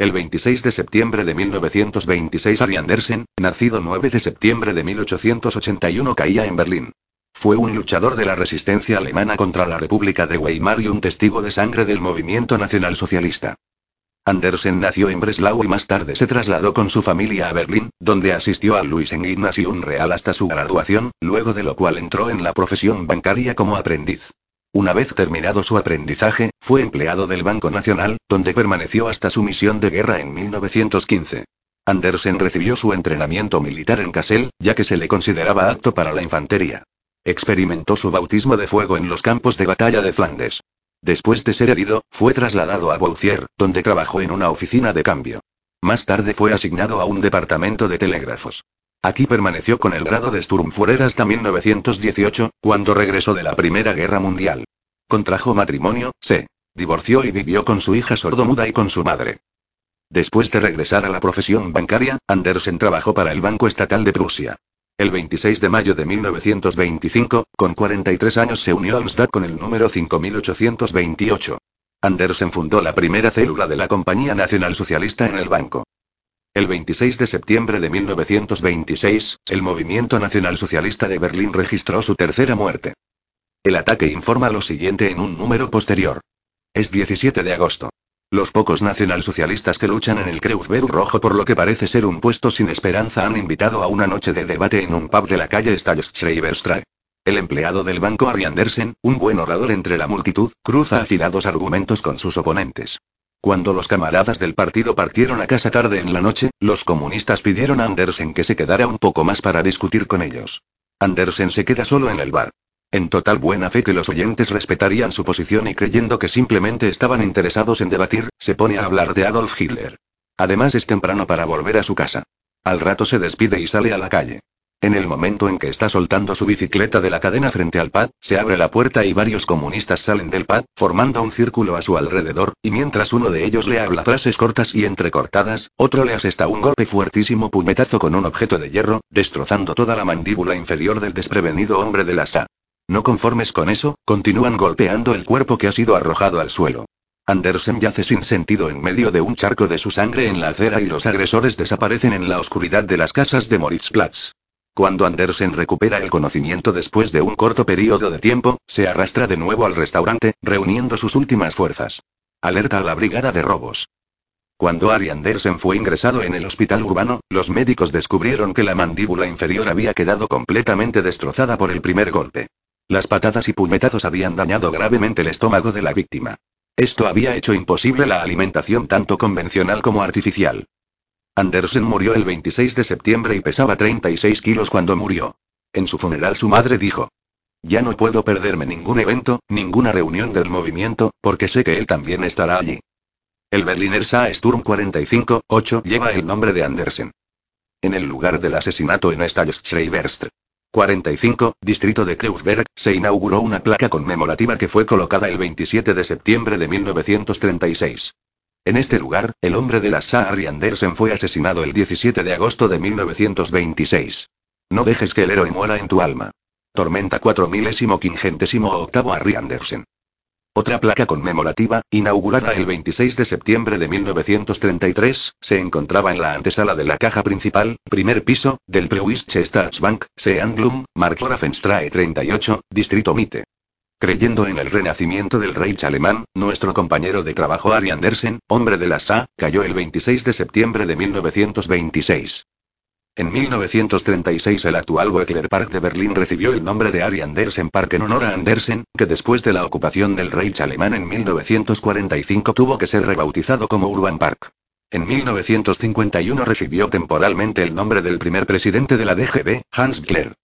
El 26 de septiembre de 1926 Ari Andersen, nacido 9 de septiembre de 1881, caía en Berlín. Fue un luchador de la resistencia alemana contra la República de Weimar y un testigo de sangre del movimiento nacionalsocialista. Andersen nació en Breslau y más tarde se trasladó con su familia a Berlín, donde asistió al Luisen-Gymnasium Real hasta su graduación, luego de lo cual entró en la profesión bancaria como aprendiz. Una vez terminado su aprendizaje, fue empleado del Banco Nacional, donde permaneció hasta su misión de guerra en 1915. Andersen recibió su entrenamiento militar en Kassel, ya que se le consideraba apto para la infantería. Experimentó su bautismo de fuego en los campos de batalla de Flandes. Después de ser herido, fue trasladado a Bourcier, donde trabajó en una oficina de cambio. Más tarde fue asignado a un departamento de telégrafos. Aquí permaneció con el grado de Sturmführer hasta 1918, cuando regresó de la Primera Guerra Mundial. Contrajo matrimonio, se divorció y vivió con su hija sordomuda y con su madre. Después de regresar a la profesión bancaria, Andersen trabajó para el Banco Estatal de Prusia. El 26 de mayo de 1925, con 43 años se unió al Stad con el número 5828. Andersen fundó la primera célula de la Compañía Nacional Socialista en el banco. El 26 de septiembre de 1926, el Movimiento Nacional Socialista de Berlín registró su tercera muerte. El ataque informa lo siguiente en un número posterior. Es 17 de agosto. Los pocos nacionalsocialistas que luchan en el Kreuzberg rojo por lo que parece ser un puesto sin esperanza han invitado a una noche de debate en un pub de la calle Stallschreiberstraße. El empleado del banco Ari Andersen, un buen orador entre la multitud, cruza afilados argumentos con sus oponentes. Cuando los camaradas del partido partieron a casa tarde en la noche, los comunistas pidieron a Andersen que se quedara un poco más para discutir con ellos. Andersen se queda solo en el bar. En total buena fe que los oyentes respetarían su posición y creyendo que simplemente estaban interesados en debatir, se pone a hablar de Adolf Hitler. Además es temprano para volver a su casa. Al rato se despide y sale a la calle. En el momento en que está soltando su bicicleta de la cadena frente al pub, se abre la puerta y varios comunistas salen del pub, formando un círculo a su alrededor, y mientras uno de ellos le habla frases cortas y entrecortadas, otro le asesta un golpe fuertísimo puñetazo con un objeto de hierro, destrozando toda la mandíbula inferior del desprevenido hombre de la SA. No conformes con eso, continúan golpeando el cuerpo que ha sido arrojado al suelo. Andersen yace sin sentido en medio de un charco de su sangre en la acera y los agresores desaparecen en la oscuridad de las casas de Moritzplatz. Cuando Andersen recupera el conocimiento después de un corto periodo de tiempo, se arrastra de nuevo al restaurante, reuniendo sus últimas fuerzas. Alerta a la brigada de robos. Cuando Ari Andersen fue ingresado en el hospital urbano, los médicos descubrieron que la mandíbula inferior había quedado completamente destrozada por el primer golpe. Las patadas y puñetazos habían dañado gravemente el estómago de la víctima. Esto había hecho imposible la alimentación tanto convencional como artificial. Andersen murió el 26 de septiembre y pesaba 36 kilos cuando murió. En su funeral su madre dijo: "Ya no puedo perderme ningún evento, ninguna reunión del movimiento, porque sé que él también estará allí". El Berliner Sturm 45-8 lleva el nombre de Andersen. En el lugar del asesinato en Stallschreiberstraße 45, distrito de Kreuzberg, se inauguró una placa conmemorativa que fue colocada el 27 de septiembre de 1936. En este lugar, el hombre de la SA Ari Andersen fue asesinado el 17 de agosto de 1926. No dejes que el héroe muera en tu alma. Tormenta 4058 Ari Andersen. Otra placa conmemorativa, inaugurada el 26 de septiembre de 1933, se encontraba en la antesala de la caja principal, primer piso, del Preußische Staatsbank, Seandlung, Markgrafenstraße 38, distrito Mitte. Creyendo en el renacimiento del Reich alemán, nuestro compañero de trabajo Ari Andersen, hombre de la SA, cayó el 26 de septiembre de 1926. En 1936 el actual Weckler Park de Berlín recibió el nombre de Ari Andersen Park en honor a Andersen, que después de la ocupación del Reich alemán en 1945 tuvo que ser rebautizado como Urban Park. En 1951 recibió temporalmente el nombre del primer presidente de la DGB, Hans Butler.